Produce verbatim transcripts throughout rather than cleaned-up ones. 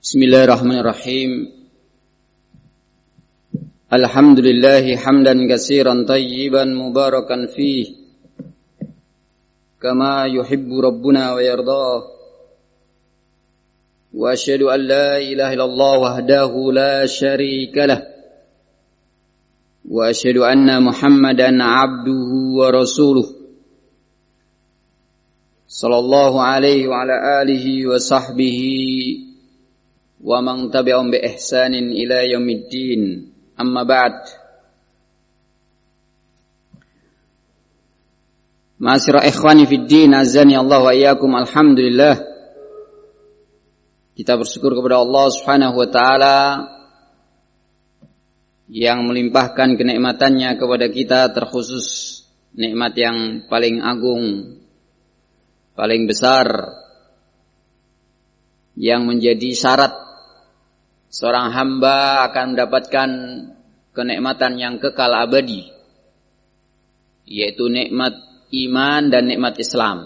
Bismillahirrahmanirrahim. Alhamdulillahi hamdan katsiran tayyiban mubarakan fih kama yuhibbu rabbuna wa yardah. Wa asyhadu an la ilaha illallah wahdahu la syarika lah. Wa asyhadu anna Muhammadan abduhu wa rasuluh. Sallallahu alaihi wa ala alihi wa sahbihi wa man tabi'ahum bi ihsanin ila yaumiddin. Amma ba'd. Ma'asyiral ikhwani fid din, azani Allah wa iyyakum. Alhamdulillah, kita bersyukur kepada Allah Subhanahu wa taala yang melimpahkan kenikmatannya kepada kita, terkhusus nikmat yang paling agung, paling besar, yang menjadi syarat seorang hamba akan mendapatkan kenikmatan yang kekal abadi, yaitu nikmat iman dan nikmat Islam.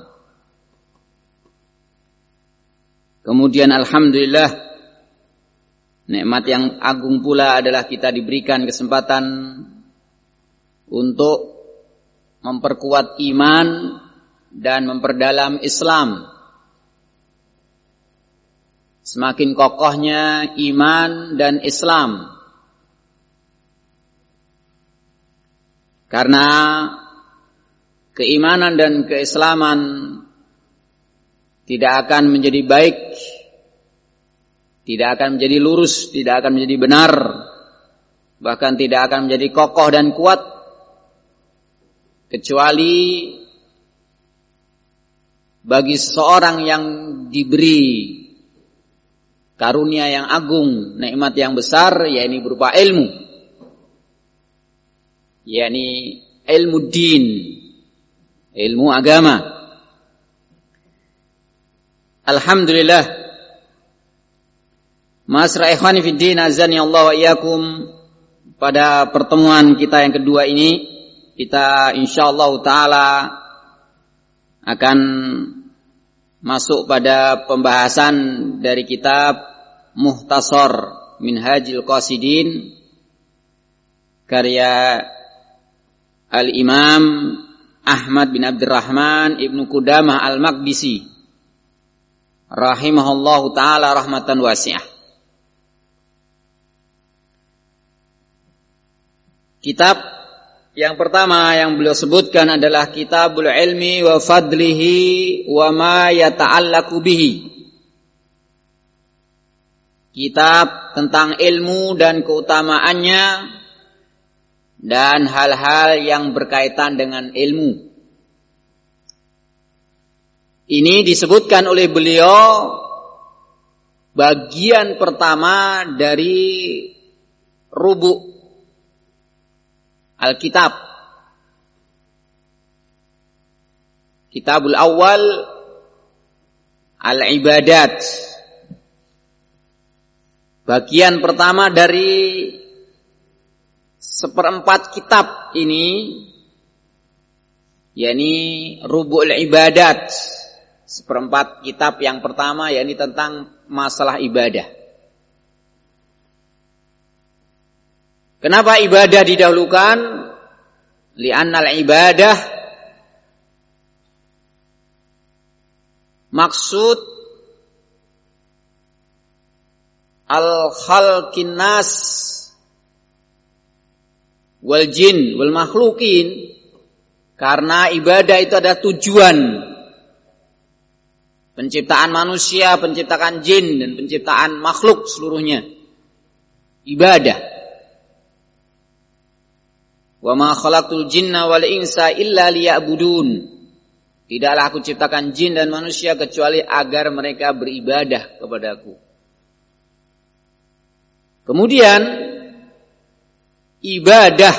Kemudian alhamdulillah, nikmat yang agung pula adalah kita diberikan kesempatan untuk memperkuat iman dan memperdalam Islam. Semakin kokohnya iman dan Islam, karena keimanan dan keislaman tidak akan menjadi baik, tidak akan menjadi lurus, tidak akan menjadi benar, bahkan tidak akan menjadi kokoh dan kuat kecuali bagi seseorang yang diberi karunia yang agung, nikmat yang besar, yakni berupa ilmu, yakni ilmu din, ilmu agama. Alhamdulillah, ma'asyiral ikhwani fid din, azani Allah wa iyyakum. Pada pertemuan kita yang kedua ini, kita insyaallah taala akan masuk pada pembahasan dari kitab Mukhtasar Minhajil Qasidin karya Al-Imam Ahmad bin Abdurrahman Ibnu Qudamah Al-Maqdisi rahimahullahu ta'ala rahmatan wasi'ah. Kitab yang pertama yang beliau sebutkan adalah Kitabul Ilmi wa Fadlihi wa ma yata'allaqu bihi. Kitab tentang ilmu dan keutamaannya dan hal-hal yang berkaitan dengan ilmu. Ini disebutkan oleh beliau bagian pertama dari rubu' Alkitab. Kitabul awal al-ibadat. Bagian pertama dari seperempat kitab ini, yakni rubu'ul ibadat. Seperempat kitab yang pertama yakni tentang masalah ibadah. Kenapa ibadah didahulukan? Li'annal ibadah maksud al-khalqin nas wal jin wal makhlukin. Karena ibadah itu ada tujuan penciptaan manusia, penciptaan jin dan penciptaan makhluk seluruhnya. Ibadah. Wa ma khalaqtul jinna wal insa illa liya'budun. Tidaklah aku ciptakan jin dan manusia kecuali agar mereka beribadah kepadaku. Kemudian ibadah,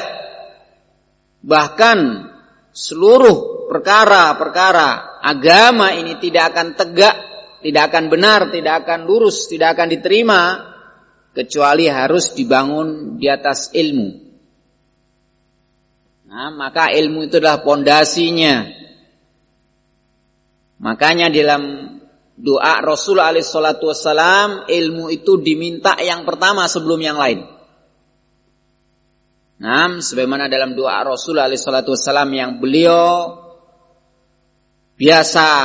bahkan seluruh perkara-perkara agama ini tidak akan tegak, tidak akan benar, tidak akan lurus, tidak akan diterima kecuali harus dibangun di atas ilmu. Nah, maka ilmu itu adalah pondasinya. Makanya dalam doa Rasul alaihi salatu wassalam, ilmu itu diminta yang pertama sebelum yang lain. Nah, sebagaimana dalam doa Rasul alaihi salatu wassalam yang beliau biasa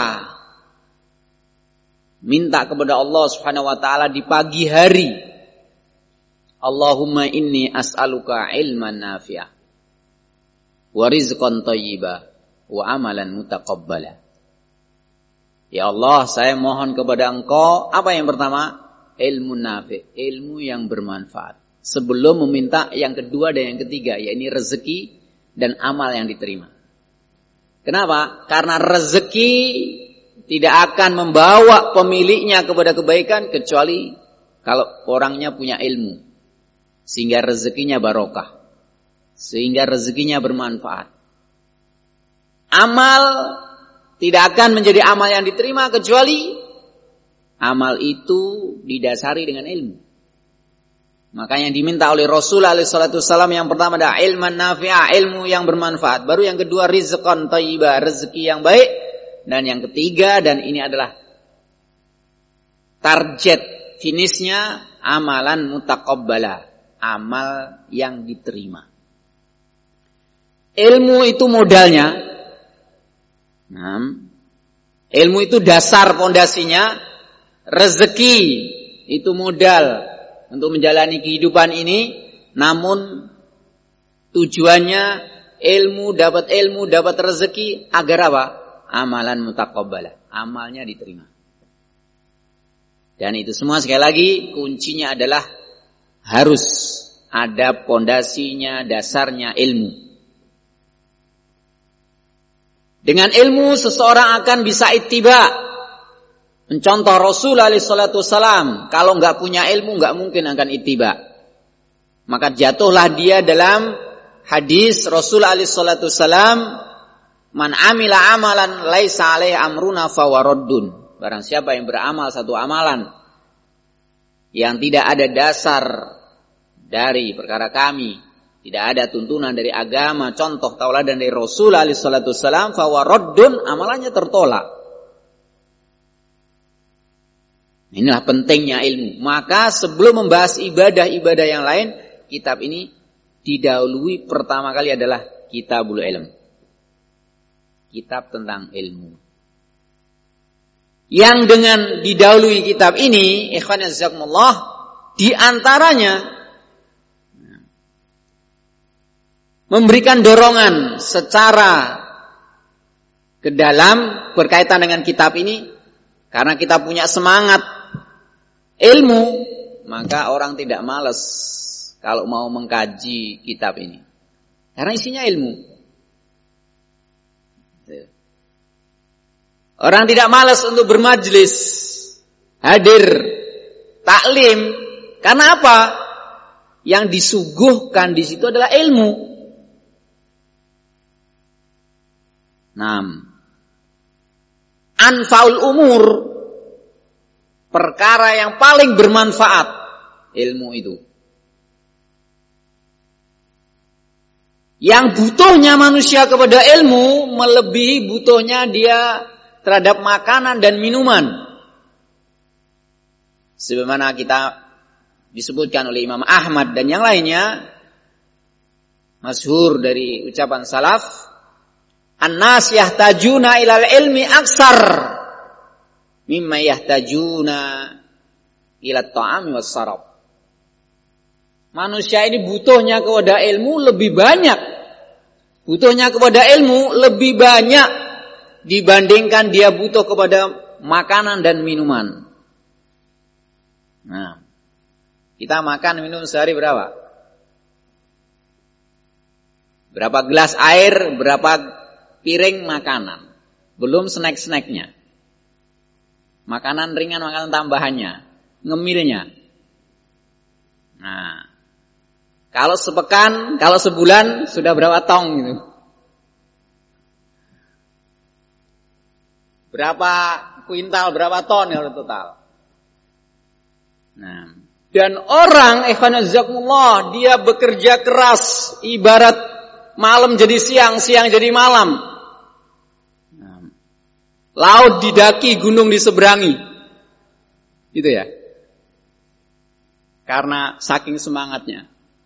minta kepada Allah Subhanahu wa taala di pagi hari. Allahumma inni as'aluka ilman nafi'ah wa rizqan thayyiba wa amalan mutaqabbala. Ya Allah, saya mohon kepada Engkau, apa yang pertama? Ilmu nafi', ilmu yang bermanfaat. Sebelum meminta yang kedua dan yang ketiga, yaitu rezeki dan amal yang diterima. Kenapa? Karena rezeki tidak akan membawa pemiliknya kepada kebaikan kecuali kalau orangnya punya ilmu. Sehingga rezekinya barokah. Sehingga rezekinya bermanfaat. Amal tidak akan menjadi amal yang diterima kecuali amal itu didasari dengan ilmu. Makanya diminta oleh Rasul alaihi salatu wasallam yang pertama adalah ilman nafi'ah, ilmu yang bermanfaat. Baru yang kedua rizqan thayyibah, rezeki yang baik. Dan yang ketiga, dan ini adalah target finishnya, amalan mutaqabbala, amal yang diterima. Ilmu itu modalnya. Nah, ilmu itu dasar pondasinya. Rezeki itu modal untuk menjalani kehidupan ini, namun tujuannya ilmu, dapat ilmu, dapat rezeki agar apa? Amalan mutaqabbalah, amalnya diterima. Dan itu semua sekali lagi kuncinya adalah harus ada pondasinya, dasarnya ilmu. Dengan ilmu seseorang akan bisa ittiba, mencontoh Rasul alaihi salatu wassalam. Kalau enggak punya ilmu enggak mungkin akan ittiba. Maka jatuhlah dia dalam hadis Rasul alaihi salatu wassalam, man amila amalan laisa alaihi amruna fawaraddun. Barang siapa yang beramal satu amalan yang tidak ada dasar dari perkara kami, tidak ada tuntunan dari agama, contoh tauladan dari Rasul alaihi salatu wassalam, fawaraddun, amalannya tertolak. Inilah pentingnya ilmu. Maka sebelum membahas ibadah-ibadah yang lain, kitab ini didahului pertama kali adalah Kitabul Ilm. Kitab tentang ilmu. Yang dengan didahului kitab ini, ikhwan jazakumullah, di antaranya memberikan dorongan secara ke dalam berkaitan dengan kitab ini, karena kita punya semangat ilmu, maka orang tidak malas kalau mau mengkaji kitab ini. Karena isinya ilmu. Orang tidak malas untuk bermajlis, hadir, taklim. Karena apa? Yang disuguhkan di situ adalah ilmu. Nah, anfaul umur, perkara yang paling bermanfaat, ilmu itu. Yang butuhnya manusia kepada ilmu melebihi butuhnya dia terhadap makanan dan minuman. Sebagaimana kita disebutkan oleh Imam Ahmad dan yang lainnya, masyhur dari ucapan salaf, an-nas yahtajuna ilal ilmi aksar mimma yahtajuna ila ta'ami was sarab. Manusia ini butuhnya kepada ilmu lebih banyak. Butuhnya kepada ilmu lebih banyak dibandingkan dia butuh kepada makanan dan minuman. Nah, kita makan minum sehari berapa? Berapa gelas air, berapa piring makanan. Belum snack-snacknya. Makanan ringan, makanan tambahannya. Ngemilnya. Nah, kalau sepekan, kalau sebulan sudah berapa tong gitu. Berapa kuintal, berapa ton kalau total. Nah, dan orang ikhwan jazakumullah, dia bekerja keras ibarat malam jadi siang, siang jadi malam. Nah, laut didaki, gunung diseberangi. Gitu ya. Karena saking semangatnya.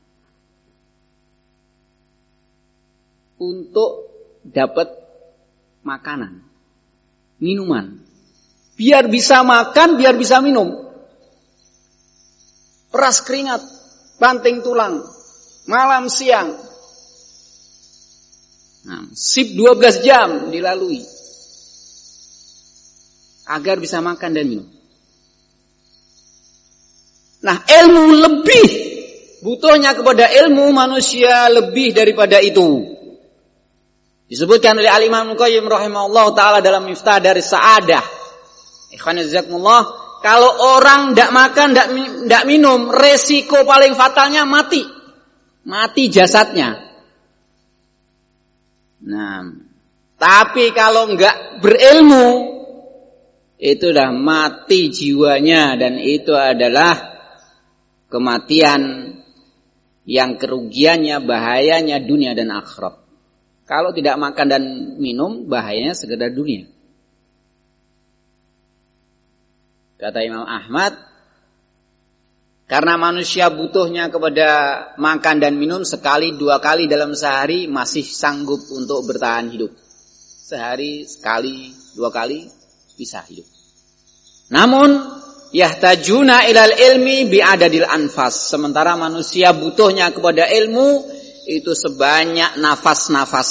Untuk dapat makanan, minuman. Biar bisa makan, biar bisa minum. Peras keringat, banting tulang, malam siang. Nah, sip dua belas jam dilalui. Agar bisa makan dan minum. Nah, ilmu lebih. Butuhnya kepada ilmu manusia lebih daripada itu. Disebutkan oleh Al-Imam Al-Qayyim rahimahullah ta'ala dalam Miftah dari Sa'adah. Ikhwan jazakumullah, kalau orang tidak makan, tidak minum, resiko paling fatalnya mati. Mati jasadnya. Nah, tapi kalau enggak berilmu, itu dah mati jiwanya, dan itu adalah kematian yang kerugiannya, bahayanya dunia dan akhirat. Kalau tidak makan dan minum, bahayanya sekedar dunia. Kata Imam Ahmad, karena manusia butuhnya kepada makan dan minum sekali, dua kali dalam sehari masih sanggup untuk bertahan hidup. Sehari, sekali, dua kali bisa hidup. Namun, yahtajuna ilal ilmi bi'adadil anfas. Sementara manusia butuhnya kepada ilmu itu sebanyak nafas-nafas.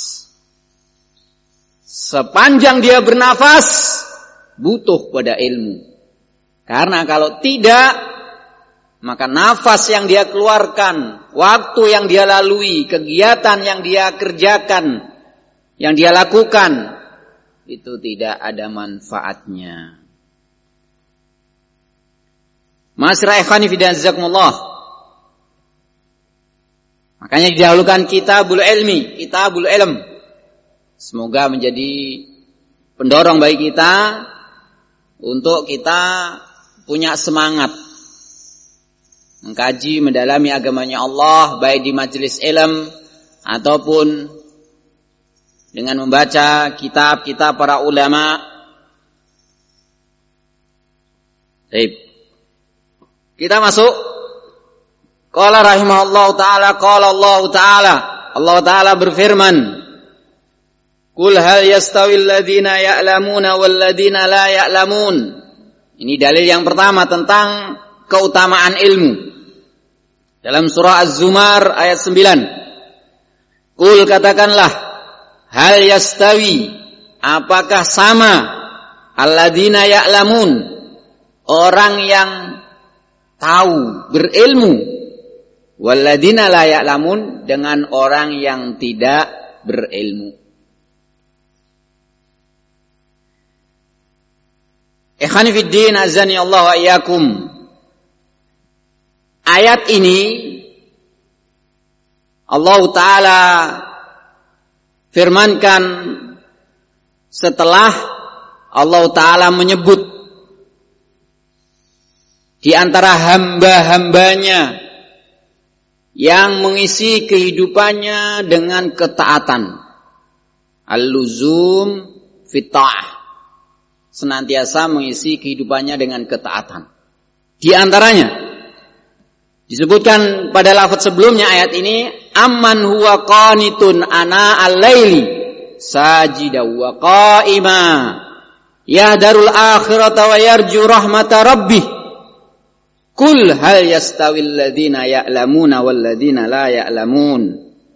Sepanjang dia bernafas, butuh pada ilmu. Karena kalau tidak, maka nafas yang dia keluarkan, waktu yang dia lalui, kegiatan yang dia kerjakan, yang dia lakukan, itu tidak ada manfaatnya. Ma'asyiral ikhwani fi din jazakumullah. Makanya didahulukan kitabul ilmi, kitabul ilm. Semoga menjadi pendorong bagi kita untuk kita punya semangat mengkaji, mendalami agamanya Allah, baik di majelis ilm ataupun dengan membaca kitab-kitab para ulama. Baik. Kita masuk. Qala rahimahullahu ta'ala, qala Allah ta'ala. Allah ta'ala berfirman, Qul hal yastawil ladhina ya'lamuna wal ladhina la ya'lamun. Ini dalil yang pertama tentang keutamaan ilmu. Dalam surah Az-Zumar ayat sembilan. Qul, katakanlah, hal yastawi, apakah sama, alladhina ya'lamun, orang yang tahu, berilmu, walladina la ya'lamun, dengan orang yang tidak berilmu. Ikhwani fid din, azani Allah wa iyyakum. Ayat ini Allah Ta'ala firmankan setelah Allah Ta'ala menyebut di antara hamba-hambanya yang mengisi kehidupannya dengan ketaatan. Al-luzum fit-ta'ah. Senantiasa mengisi kehidupannya dengan ketaatan. Di antaranya disebutkan pada lafaz sebelumnya ayat ini, amman huwa qanitun ana al-laili sajida wa qa'ima yahdarul akhirata wa yarju rahmata rabbih. Kul hal yastawil ladhina ya'lamuna wal ladhina la ya'lamun.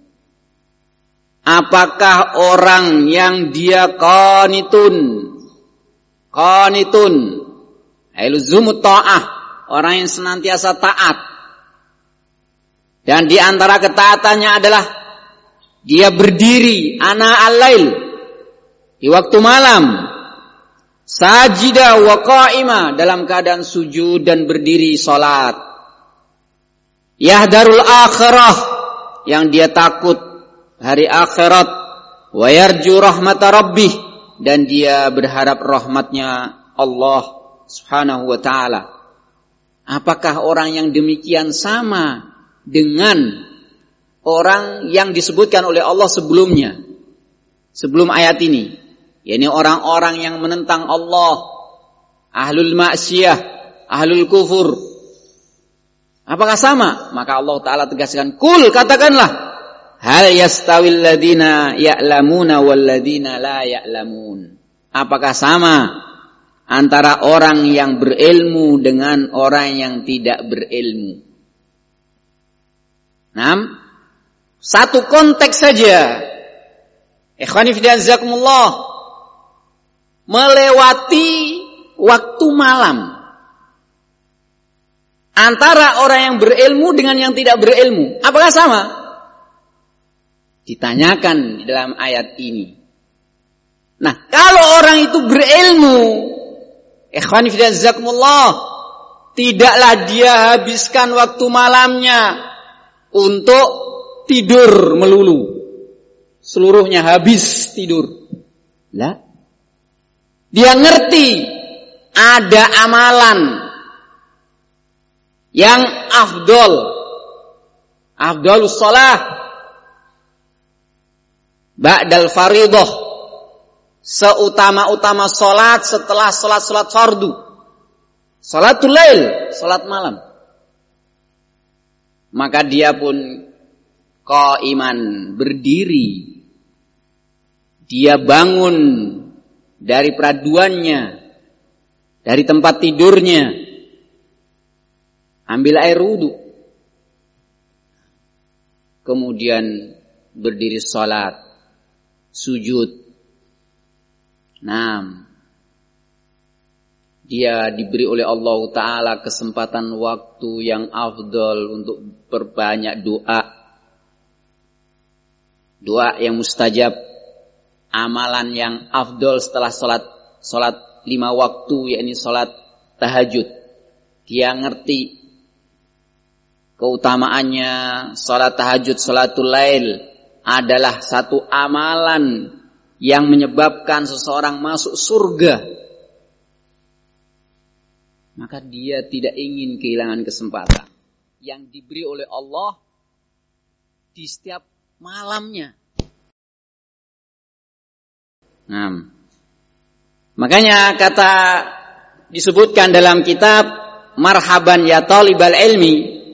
Apakah orang yang dia qanitun, qanitun, ilzumut ta'ah, orang yang senantiasa taat, dan di antara ketaatannya adalah dia berdiri ana al-lail, di waktu malam, sajida wa qa'ima, dalam keadaan sujud dan berdiri salat. Yahdarul akhirah, yang dia takut hari akhirat. Wa yarju rahmata rabbih, dan dia berharap rahmatnya Allah subhanahu wa ta'ala. Apakah orang yang demikian sama dengan orang yang disebutkan oleh Allah sebelumnya, sebelum ayat ini, yakni orang-orang yang menentang Allah, ahlul maksiyah, ahlul kufur. Apakah sama? Maka Allah Ta'ala tegaskan, kul, katakanlah, hal yastawil ladina ya'lamuna wal ladina la ya'lamun. Apakah sama antara orang yang berilmu dengan orang yang tidak berilmu? Nah, satu konteks saja. Ikhwani fillah jazakumullah, melewati waktu malam antara orang yang berilmu dengan yang tidak berilmu, apakah sama? Ditanyakan di dalam ayat ini. Nah, kalau orang itu berilmu, ikhwani fillah jazakumullah, tidaklah dia habiskan waktu malamnya untuk tidur melulu. Seluruhnya habis tidur. Lah, dia ngerti ada amalan yang afdol, afdolus shalah ba'dal faridah, seutama-utama salat setelah salat-salat fardu, salatul lail, salat malam. Maka dia pun qaiman, berdiri, dia bangun dari peraduannya, dari tempat tidurnya, ambil air wudu, kemudian berdiri salat, sujud. Nah, dia diberi oleh Allah Ta'ala kesempatan waktu yang afdal untuk berbanyak doa, doa yang mustajab, amalan yang afdal setelah salat salat lima waktu, yakni salat tahajud. Dia ngerti keutamaannya salat tahajud, salatul lail adalah satu amalan yang menyebabkan seseorang masuk surga. Maka dia tidak ingin kehilangan kesempatan yang diberi oleh Allah di setiap malamnya. Nah, makanya kata disebutkan dalam kitab Marhaban ya Talibal Ilmi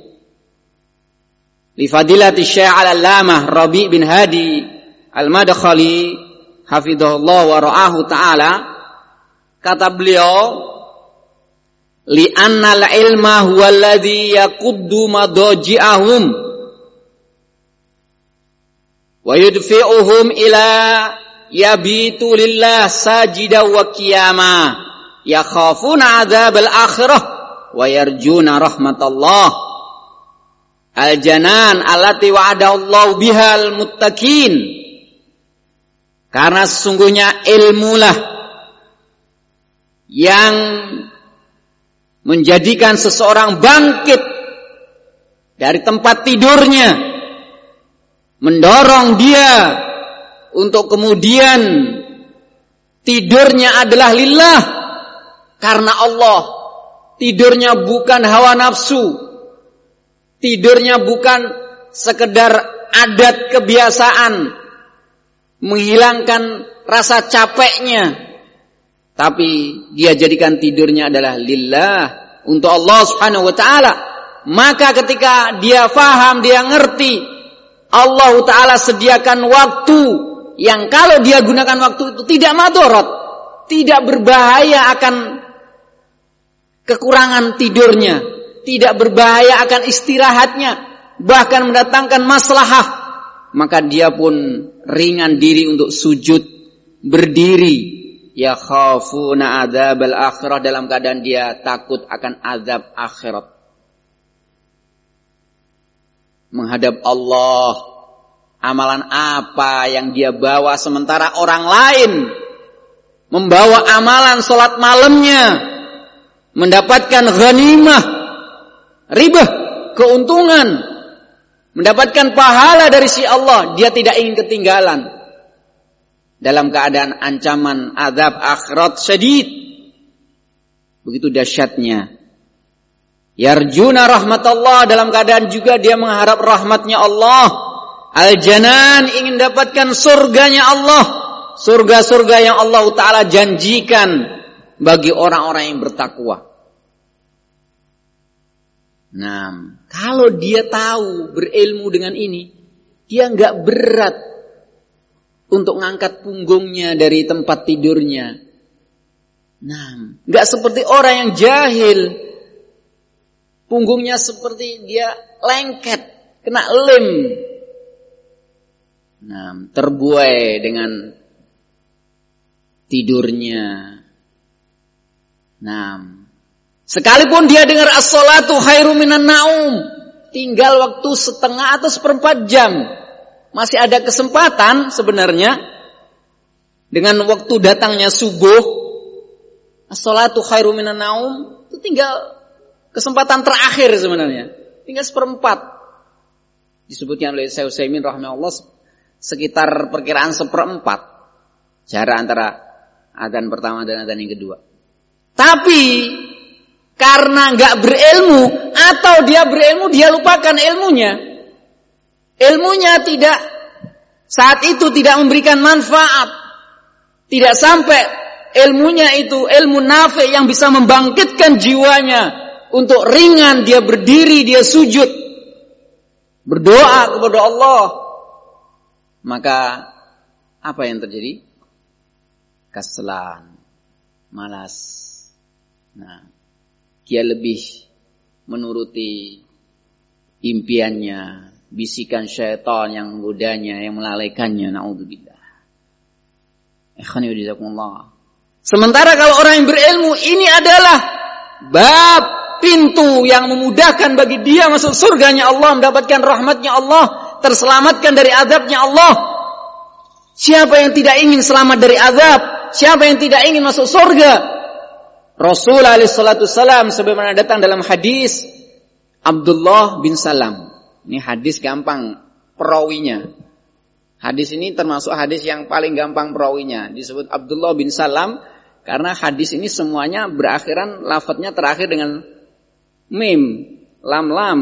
li fadilati Syekh Al-Allamah Rabi' bin Hadi Al-Madkhali hafizahullah wa ra'ahu ta'ala, kata beliau, li annal ilma huwa alladhi yaquddu madaji'ahum wa yudfi'uhum ila yabitu lillah sajida wa qiyama yakhafuna adzabal akhirah wa yarjuna rahmatallah al-janan allati wa'adallahu bihal muttaqin. Karena sesungguhnya ilmulah yang menjadikan seseorang bangkit dari tempat tidurnya, mendorong dia untuk kemudian tidurnya adalah lillah, karena Allah. Tidurnya bukan hawa nafsu, tidurnya bukan sekedar adat kebiasaan menghilangkan rasa capeknya, tapi dia jadikan tidurnya adalah lillah, untuk Allah Subhanahu wa ta'ala. Maka ketika dia faham, dia ngerti Allah Ta'ala sediakan waktu yang kalau dia gunakan waktu itu tidak madharat, tidak berbahaya akan kekurangan tidurnya, tidak berbahaya akan istirahatnya, bahkan mendatangkan maslahah, maka dia pun ringan diri untuk sujud, berdiri, ya khafuna adzabal akhirah, dalam keadaan dia takut akan azab akhirat. Menghadap Allah, amalan apa yang dia bawa sementara orang lain membawa amalan salat malamnya, mendapatkan ghanimah, ribah, keuntungan, mendapatkan pahala dari si Allah. Dia tidak ingin ketinggalan dalam keadaan ancaman azab akhirat syadid, begitu dahsyatnya. Yarjuna rahmatullah, dalam keadaan juga dia mengharap rahmatnya Allah. Al-janan, ingin dapatkan surganya Allah. surga-surga yang Allah Ta'ala janjikan bagi orang-orang yang bertakwa. Nah, kalau dia tahu berilmu dengan ini, dia nggak berat untuk ngangkat punggungnya dari tempat tidurnya. Nah, nggak seperti orang yang jahil, punggungnya seperti dia lengket, kena lem. Nah, terbuai dengan tidurnya. Nah, sekalipun dia dengar as-salatu khairum minan naum, tinggal waktu setengah atau seperempat jam, masih ada kesempatan sebenarnya. Dengan waktu datangnya subuh, as-salatu khairum minan naum, itu tinggal kesempatan terakhir sebenarnya, tinggal seperempat. Disebutkan oleh Syekh Utsaimin rahimahullah sekitar perkiraan seperempat jarak antara adzan pertama dan adzan yang kedua. Tapi karena nggak berilmu, atau dia berilmu dia lupakan ilmunya, ilmunya tidak saat itu tidak memberikan manfaat, tidak sampai ilmunya itu ilmu nafi yang bisa membangkitkan jiwanya untuk ringan dia berdiri, dia sujud berdoa kepada Allah, maka apa yang terjadi? Kaselan, malas. Nah, dia lebih menuruti impiannya, bisikan syaitan yang menggodanya, yang melalaikannya. Na'udzubillah. Ikhwani wa jazakumullah. Sementara kalau orang yang berilmu, ini adalah bab pintu yang memudahkan bagi dia masuk surganya Allah, mendapatkan rahmatnya Allah, terselamatkan dari azabnya Allah. Siapa yang tidak ingin selamat dari azab? Siapa yang tidak ingin masuk surga? Rasulullah alaihi salatu wasallam sebagaimana datang dalam hadis Abdullah bin Salam. Ini hadis gampang perawinya. Hadis ini termasuk hadis yang paling gampang perawinya. Disebut Abdullah bin Salam karena hadis ini semuanya berakhiran lafadznya terakhir dengan mim, lam-lam.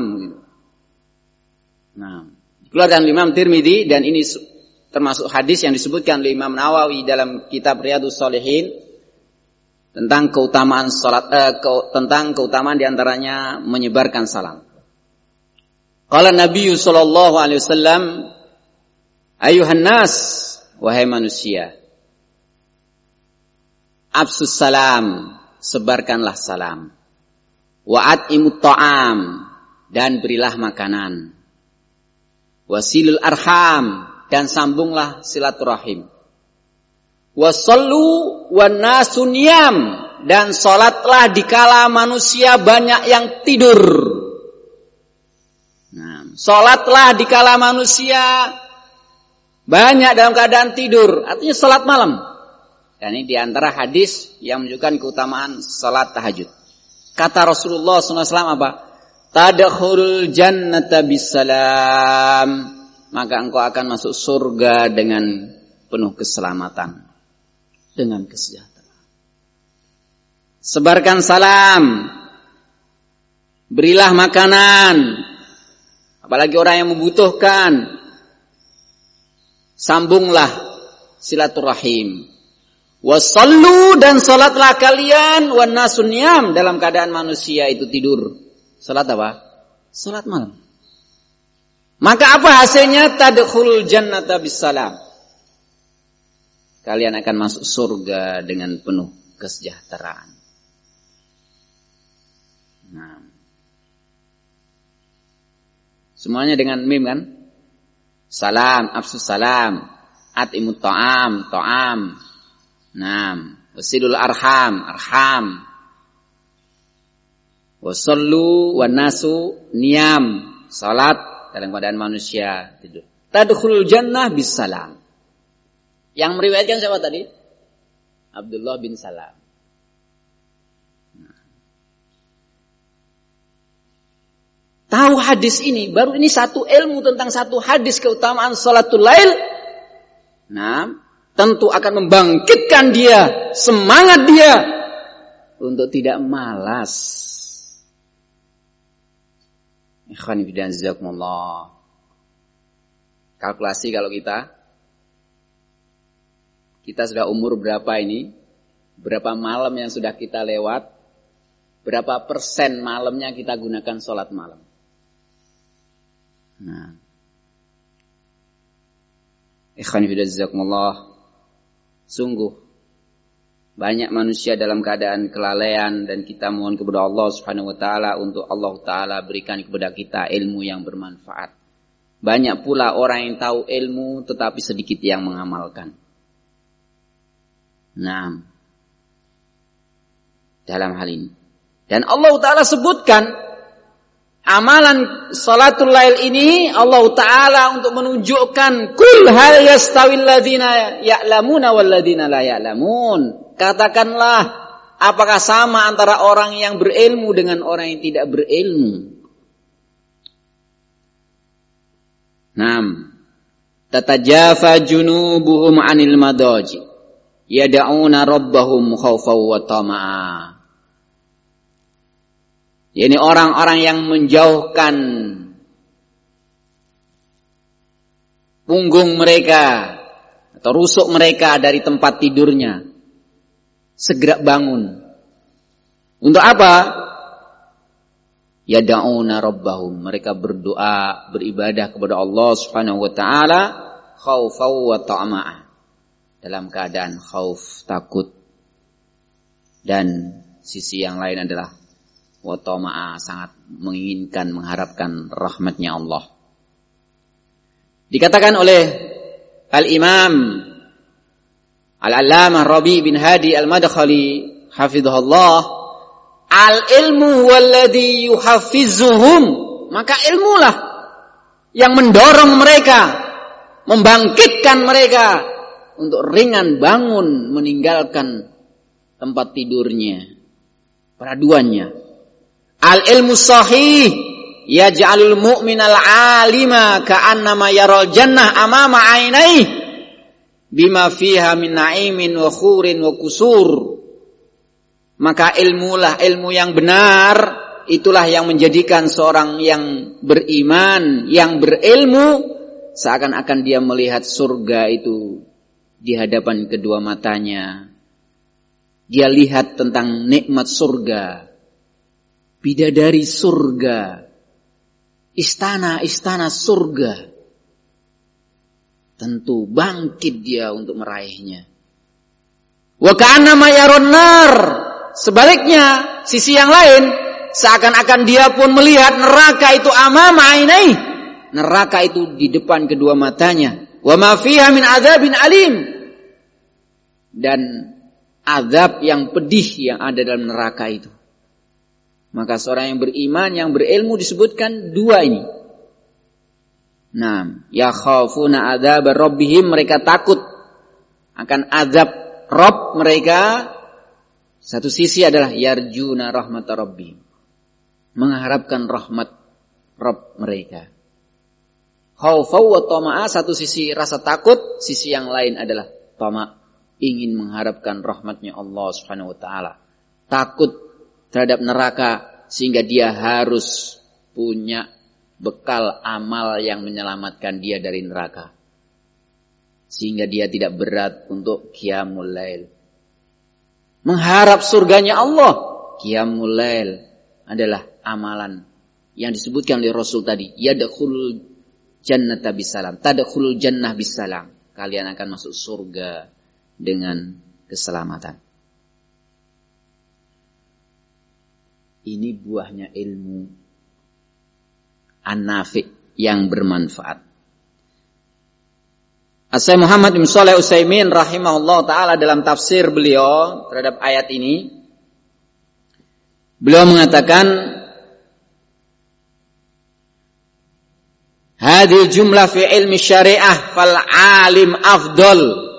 Nah, dikeluarkan Imam Tirmidzi dan ini termasuk hadis yang disebutkan oleh Imam Nawawi dalam kitab Riyadhus Shalihin tentang keutamaan salat, eh, ke, tentang keutamaan diantaranya menyebarkan salam. Qala Nabi sallallahu alaihi wasallam, ayuhan nas, wahai manusia, absus salam, sebarkanlah salam. Wa'at imut ta'am, dan berilah makanan. Wasilul arham, dan sambunglah silaturahim. Wasallu wan nasu niyam, dan salatlah dikala manusia banyak yang tidur. Nah, salatlah dikala manusia banyak dalam keadaan tidur, artinya salat malam. Dan ini diantara hadis yang menunjukkan keutamaan salat tahajud. Kata Rasulullah sallallahu alaihi wasallam apa? Tadkhulul jannata bisalam, maka engkau akan masuk surga dengan penuh keselamatan, dengan kesejahteraan. Sebarkan salam, berilah makanan, apalagi orang yang membutuhkan, sambunglah silaturahim. Wasallu, dan salatlah kalian wan nasun niyam, dalam keadaan manusia itu tidur. Salat apa? Salat malam. Maka apa hasilnya? Tadkhulul jannata bisalam. Kalian akan masuk surga dengan penuh kesejahteraan. Nah, semuanya dengan mim kan? Salam, absus salam, atimut ta'am, ta'am. Naam, wasilul arham, arham. Wasallu wan nasu niyam, salat dalam keadaan manusia tidur. Tadkhulul jannah bisalam. Yang meriwayatkan siapa tadi? Abdullah bin Salam. Nah. Tahu hadis ini, baru ini satu ilmu tentang satu hadis keutamaan salatul lail. Nah, tentu akan membangkitkan dia, semangat dia untuk tidak malas. Ikhwani fillah jazakumullah. Kalkulasi kalau kita Kita sudah umur berapa ini? Berapa malam yang sudah kita lewat? Berapa persen malamnya kita gunakan sholat malam? Nah, ikhwan fillah jazakumullah, sungguh banyak manusia dalam keadaan kelalaian, dan kita mohon kepada Allah Subhanahu wa taala untuk Allah taala berikan kepada kita ilmu yang bermanfaat. Banyak pula orang yang tahu ilmu tetapi sedikit yang mengamalkan. Nah, dalam hal ini, dan Allah Ta'ala sebutkan amalan salatul lail ini Allah Ta'ala untuk menunjukkan kul hal yastawil ladina ya'lamuna wal ladina la ya'lamun. Katakanlah, apakah sama antara orang yang berilmu dengan orang yang tidak berilmu? Naam, tatajafa junubuhum 'anil madaji yad'una rabbahum khaufan wa tama'a. Ini orang-orang yang menjauhkan punggung mereka atau rusuk mereka dari tempat tidurnya, segera bangun. Untuk apa? Yad'una rabbahum, mereka berdoa, beribadah kepada Allah Subhanahu wa taala khaufan wa tama'a, dalam keadaan khauf, takut, dan sisi yang lain adalah wa tama'a, sangat menginginkan, mengharapkan rahmatnya Allah. Dikatakan oleh Al-Imam Al-Allamah Rabi bin Hadi Al-Madkhali hafizahullah, al-ilmu walladhi yuhaffizuhum, maka ilmulah yang mendorong mereka, membangkitkan mereka untuk ringan bangun meninggalkan tempat tidurnya, peraduannya. Al-ilmu sahih yaj'alul mu'minal 'alima ka'annama yaral jannah amama 'ainaihi bima fiha min na'imin wa khurin wa kusur. Maka ilmulah, ilmu yang benar itulah yang menjadikan seorang yang beriman, yang berilmu, seakan-akan dia melihat surga itu di hadapan kedua matanya. Dia lihat tentang nikmat surga, bidadari surga, istana-istana surga. Tentu bangkit dia untuk meraihnya. Wa ka'annama yaron nar, sebaliknya sisi yang lain, seakan-akan dia pun melihat neraka itu amama ainai, neraka itu di depan kedua matanya. Wa ma fiha min adzabin alim, dan azab yang pedih yang ada dalam neraka itu. Maka seorang yang beriman, yang berilmu disebutkan dua ini. Nah, yakhafuna adzab rabbihim, mereka takut akan azab Rabb mereka. Satu sisi adalah yarjuna rahmat rabbihim, mengharapkan rahmat Rabb mereka. Khaufan wa tama'a, satu sisi rasa takut, sisi yang lain adalah tama', ingin mengharapkan rahmatnya Allah Subhanahu wa taala. Takut terhadap neraka sehingga dia harus punya bekal amal yang menyelamatkan dia dari neraka, sehingga dia tidak berat untuk qiyamul lail. Mengharap surganya Allah, qiyamul lail adalah amalan yang disebutkan oleh Rasul tadi, yadkhulul jannata bisalam, tadkhulul jannah bisalam, kalian akan masuk surga dengan keselamatan. Ini buahnya ilmu an-nafi' yang bermanfaat. As-Syaikh Muhammad bin Shalih Utsaimin rahimahullah taala dalam tafsir beliau terhadap ayat ini, beliau mengatakan hadhil jumlah fi ilmi syariah fal alim afdal,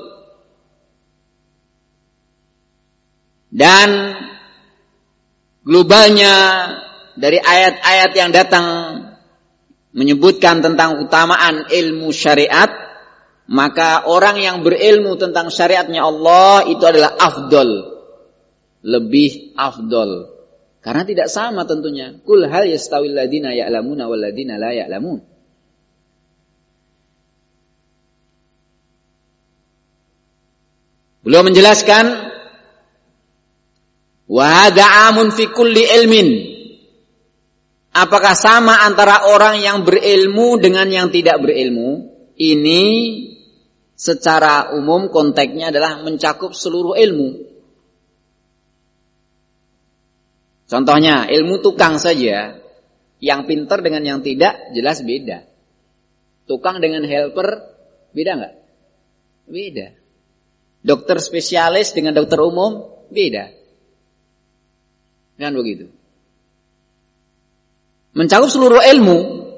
dan globalnya dari ayat-ayat yang datang menyebutkan tentang utamaan ilmu syariat, maka orang yang berilmu tentang syariatnya Allah itu adalah afdal, lebih afdal. Karena tidak sama tentunya. Kul hal yastawil ladina ya'lamuna wal ladina la ya'lamun. Beliau menjelaskan, wa hadza amun fi kulli ilmin. Apakah sama antara orang yang berilmu dengan yang tidak berilmu? Ini secara umum konteksnya adalah mencakup seluruh ilmu. Contohnya, ilmu tukang saja, yang pintar dengan yang tidak jelas beda. Tukang dengan helper beda enggak? Beda. Dokter spesialis dengan dokter umum beda. Kan begitu. Mencakup seluruh ilmu.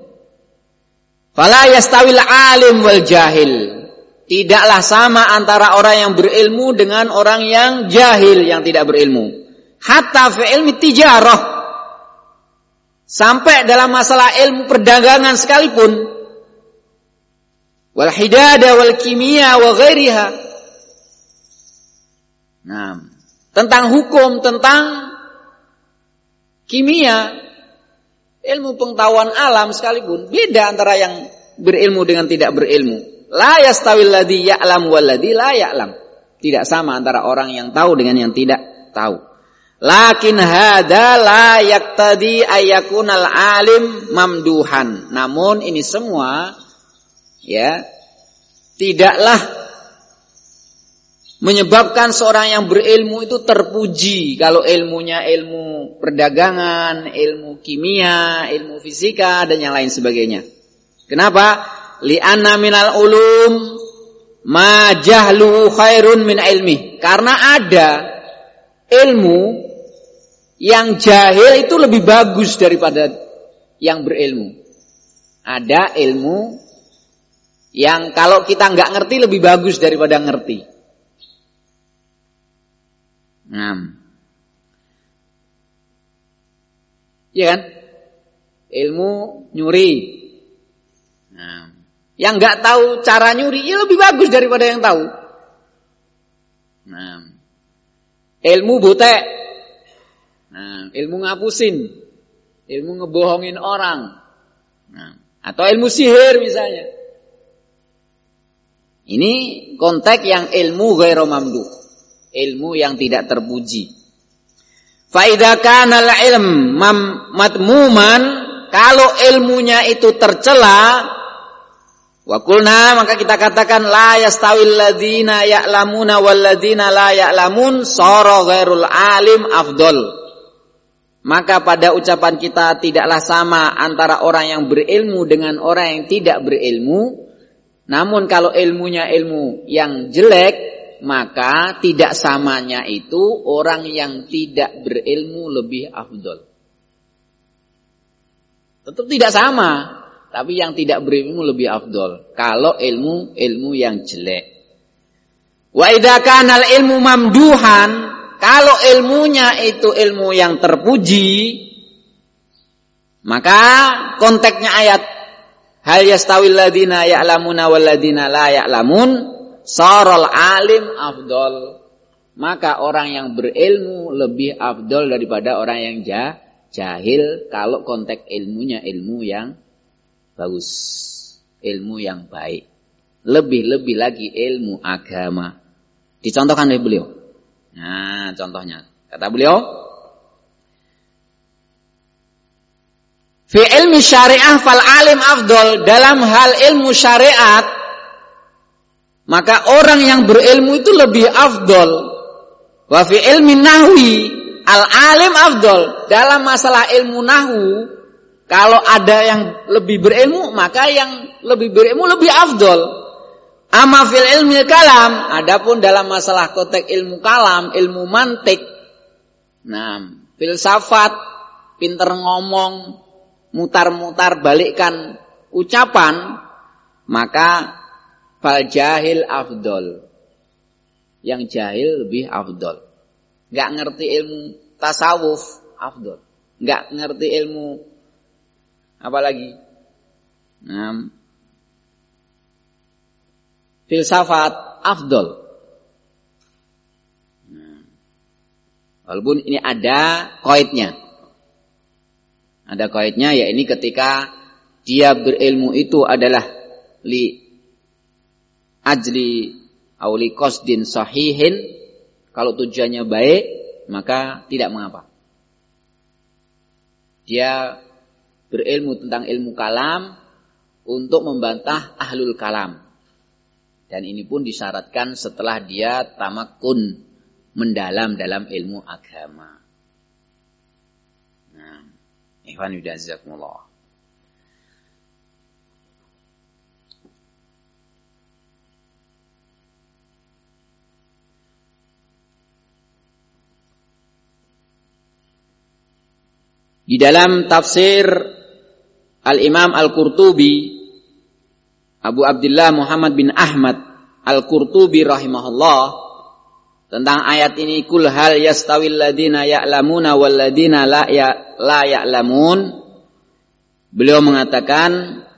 Fala yastawil alim wal jahil. Tidaklah sama antara orang yang berilmu dengan orang yang jahil, yang tidak berilmu. Hatta fi ilmi tijarah. Sampai dalam masalah ilmu perdagangan sekalipun. Wal hidada wal kimia wa ghairiha. Nah, tentang hukum, tentang kimia, ilmu pengetahuan alam sekalipun beda antara yang berilmu dengan tidak berilmu. La yastawil ladzi ya'lam wal ladzi la ya'lam. Tidak sama antara orang yang tahu dengan yang tidak tahu. Lakin hadza la yaqtadi ayyakunal alim mamduhan. Namun ini semua ya tidaklah menyebabkan seorang yang berilmu itu terpuji kalau ilmunya ilmu perdagangan, ilmu kimia, ilmu fisika dan yang lain sebagainya. Kenapa? Li'anna minal ulum ma jahlu khairun min ilmi. Karena ada ilmu yang jahil itu lebih bagus daripada yang berilmu. Ada ilmu yang kalau kita nggak ngerti lebih bagus daripada ngerti. Nah, iya kan? Ilmu nyuri. Nah, yang nggak tahu cara nyuri, ya lebih bagus daripada yang tahu. Nah, ilmu butek. Nah, ilmu ngapusin, ilmu ngebohongin orang. Nah, atau ilmu sihir misalnya. Ini konteks yang ilmu ghairu mamduh. Ilmu yang tidak terpuji. Fa idza kana al-ilm madmuman, kalau ilmunya itu tercela, wa qulna, maka kita katakan la yastawil ladzina ya'lamuna wal ladzina la ya'lamun sara ghairul alim afdal. Maka pada ucapan kita tidaklah sama antara orang yang berilmu dengan orang yang tidak berilmu. Namun kalau ilmunya ilmu yang jelek, maka tidak samanya itu orang yang tidak berilmu lebih afdol. Tetap tidak sama, tapi yang tidak berilmu lebih afdol. Kalau ilmu ilmu yang jelek. Wa idza kana al-ilmu mamduhan, kalau ilmunya itu ilmu yang terpuji, maka konteksnya ayat hal yastawil ladzina ya'lamuna wal ladzina la ya'lamun saral alim afdol. Maka orang yang berilmu lebih afdol daripada orang yang jah, jahil kalau konteks ilmunya ilmu yang bagus, ilmu yang baik. Lebih-lebih lagi ilmu agama. Dicontohkan oleh beliau. Nah, contohnya kata beliau, fi ilmi syariah fal alim afdol. Dalam hal ilmu syariat, maka orang yang berilmu itu lebih afdol. Wa fi ilmi nahwi al alim afdol. Dalam masalah ilmu nahwu, kalau ada yang lebih berilmu, maka yang lebih berilmu lebih afdol. Amma fil ilmi kalam, adapun dalam masalah konteks ilmu kalam, ilmu mantik, nah, filsafat, pinter ngomong, mutar-mutar balikkan ucapan, maka fal jahil afdol. Yang jahil lebih afdol. Enggak ngerti ilmu tasawuf afdol. Enggak ngerti ilmu apa lagi? Nah, filsafat afdol. Nah, walaupun ini ada qaidnya. Ada qaidnya, ya ini ketika dia berilmu itu adalah li ajli auli qasdin sahihin, kalau tujuannya baik maka tidak mengapa. Dia berilmu tentang ilmu kalam untuk membantah ahlul kalam. Dan ini pun disyaratkan setelah dia tamakkun mendalam dalam ilmu agama. Nah, ikhwan yudazakumullah. Di dalam tafsir Al-Imam Al-Qurtubi, Abu Abdullah Muhammad bin Ahmad Al-Qurtubi rahimahullah, tentang ayat ini, kul hal yastawil ladina ya'lamuna wal ladina la ya la ya'lamun, beliau mengatakan,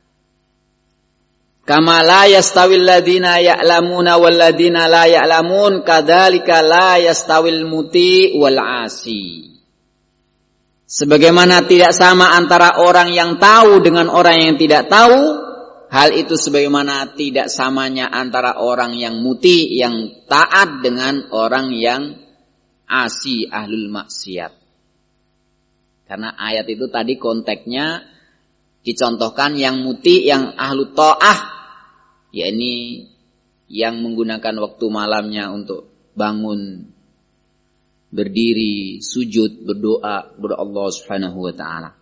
kama la yastawil ladina ya'lamuna wal ladina la ya'lamun kadzalika la yastawil muti wal asi. Sebagaimana tidak sama antara orang yang tahu dengan orang yang tidak tahu, hal itu sebagaimana tidak samanya antara orang yang muti, yang taat dengan orang yang asi, ahlul maksiat. Karena ayat itu tadi konteksnya dicontohkan yang muti, yang ahlu ta'ah, yakni yang menggunakan waktu malamnya untuk bangun, berdiri, sujud, berdoa kepada Allah Subhanahu wa taala.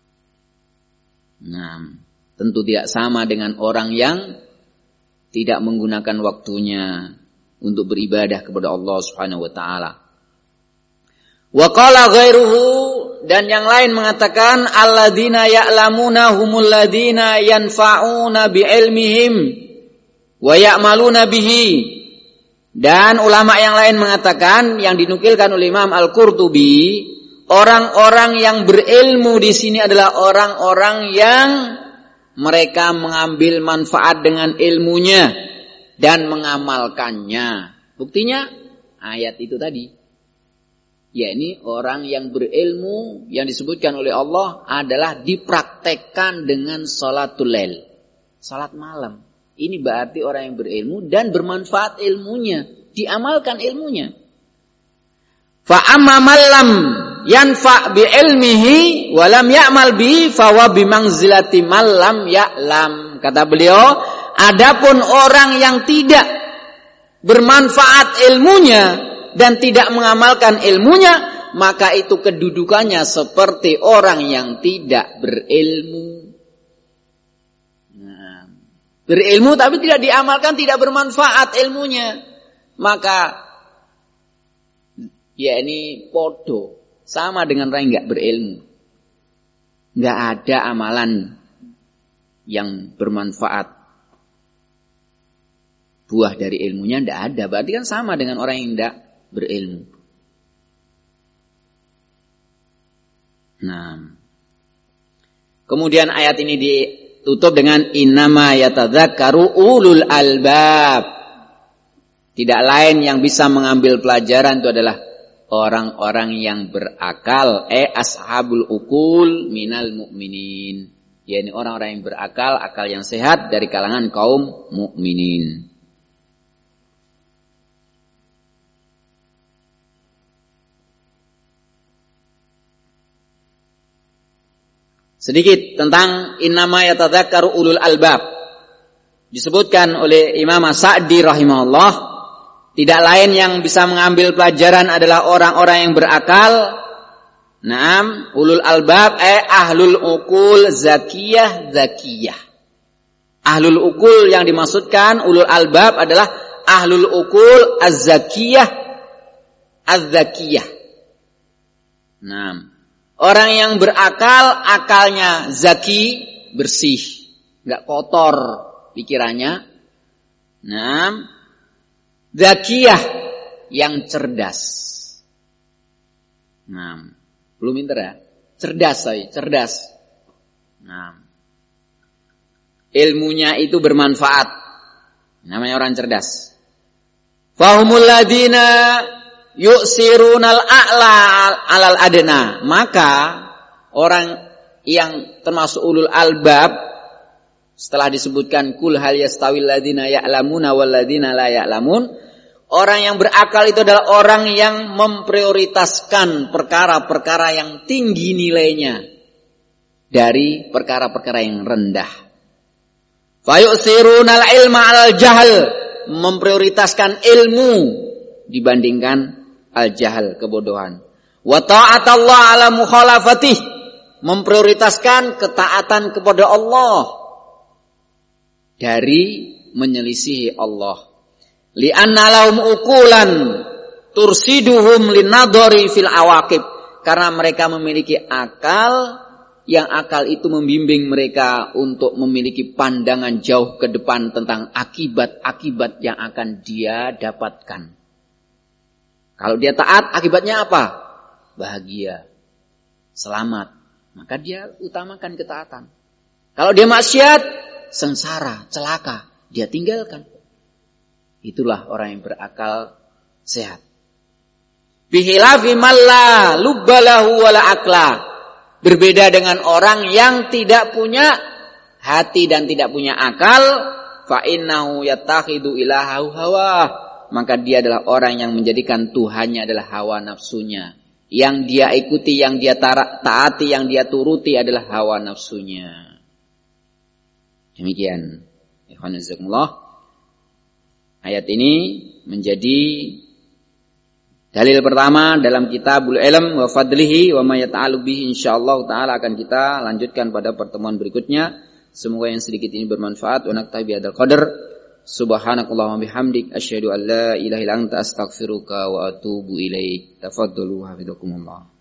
Nah, tentu tidak sama dengan orang yang tidak menggunakan waktunya untuk beribadah kepada Allah Subhanahu wa taala. Wa qala ghairuhu, dan yang lain mengatakan, alladzina ya'lamuna humul ladzina yanfa'una bi'ilmihim wa ya'maluna bihi. Dan ulama yang lain mengatakan, yang dinukilkan oleh Imam Al-Qurtubi, orang-orang yang berilmu di sini adalah orang-orang yang mereka mengambil manfaat dengan ilmunya dan mengamalkannya. Buktinya ayat itu tadi. Yakni orang yang berilmu yang disebutkan oleh Allah adalah dipraktekkan dengan salatul lail, salat malam. Ini berarti orang yang berilmu dan bermanfaat ilmunya, diamalkan ilmunya. Fa amma man lam yanfa bi ilmihi wa lam ya'mal bi fa wa bi manzilati man lam ya'lam. Kata beliau, adapun orang yang tidak bermanfaat ilmunya dan tidak mengamalkan ilmunya, maka itu kedudukannya seperti orang yang tidak berilmu. Nah, berilmu tapi tidak diamalkan, tidak bermanfaat ilmunya, maka ya ini podo, sama dengan orang yang nggak berilmu. Nggak ada amalan yang bermanfaat, buah dari ilmunya nggak ada. Berarti kan sama dengan orang yang nggak berilmu. Nah, kemudian ayat ini ditutup dengan innama yatadzakkaru ulul albab. Tidak lain yang bisa mengambil pelajaran itu adalah orang-orang yang berakal, eh ashabul ukul minal mu'minin. yakni orang-orang yang berakal, akal yang sehat dari kalangan kaum mukminin. Sedikit tentang innama yatadzakkaru ulul albab. Disebutkan oleh Imam Sa'di rahimahullah, tidak lain yang bisa mengambil pelajaran adalah orang-orang yang berakal. Naam, ulul albab eh ahlul ukul zakiyah zakiyah. Ahlul ukul yang dimaksudkan ulul albab adalah ahlul ukul az-zakiyah az-zakiyah. Naam. Orang yang berakal, akalnya zaki, bersih, enggak kotor pikirannya. Naam. Zakiyah, yang cerdas. Naam. Belum pinter ya? Cerdas saya, cerdas. Nah, ilmunya itu bermanfaat. Namanya orang cerdas. Fahumul ladina yu'sirunal a'la alal adna. Maka orang yang termasuk ulul albab Setelah disebutkan kul hal yastawil ladzina ya'lamuna wal ladzina la ya'lamun, orang yang berakal itu adalah orang yang memprioritaskan perkara-perkara yang tinggi nilainya dari perkara-perkara yang rendah. Fayusirunal ilma 'alal jahl, memprioritaskan ilmu dibandingkan al-jahl, kebodohan. Wa ta'atallah 'ala mukhalafatih, memprioritaskan ketaatan kepada Allah dari menyelisihi Allah. Li'anna lahum uqulan tursiduhum linadhari fil awaqib, karena mereka memiliki akal yang akal itu membimbing mereka untuk memiliki pandangan jauh ke depan tentang akibat-akibat yang akan dia dapatkan. Kalau dia taat, akibatnya apa? Bahagia, selamat. Maka dia utamakan ketaatan. Kalau dia maksiat, sengsara, celaka, dia tinggalkan. Itulah orang yang berakal sehat. Bihilafi malla lubbalahu wala akla. Berbeda dengan orang yang tidak punya hati dan tidak punya akal. Fa innahu yattakhidu ilahahu hawa. Maka dia adalah orang yang menjadikan Tuhannya adalah hawa nafsunya. Yang dia ikuti, yang dia taati, yang dia turuti adalah hawa nafsunya. Demikian. Ikhwanizakumullah. Ayat ini menjadi dalil pertama dalam Kitabul Ilm wa Fadlihi wa ma yata'alluq bihi, insyaallah taala akan kita lanjutkan pada pertemuan berikutnya. Semoga yang sedikit ini bermanfaat. Wa naktafi bihadzal qadar. Subhanakallahumma bihamdik asyhadu an la ilaha illa anta astaghfiruka wa atubu ilaik. Tafaddalu hafizakumullah.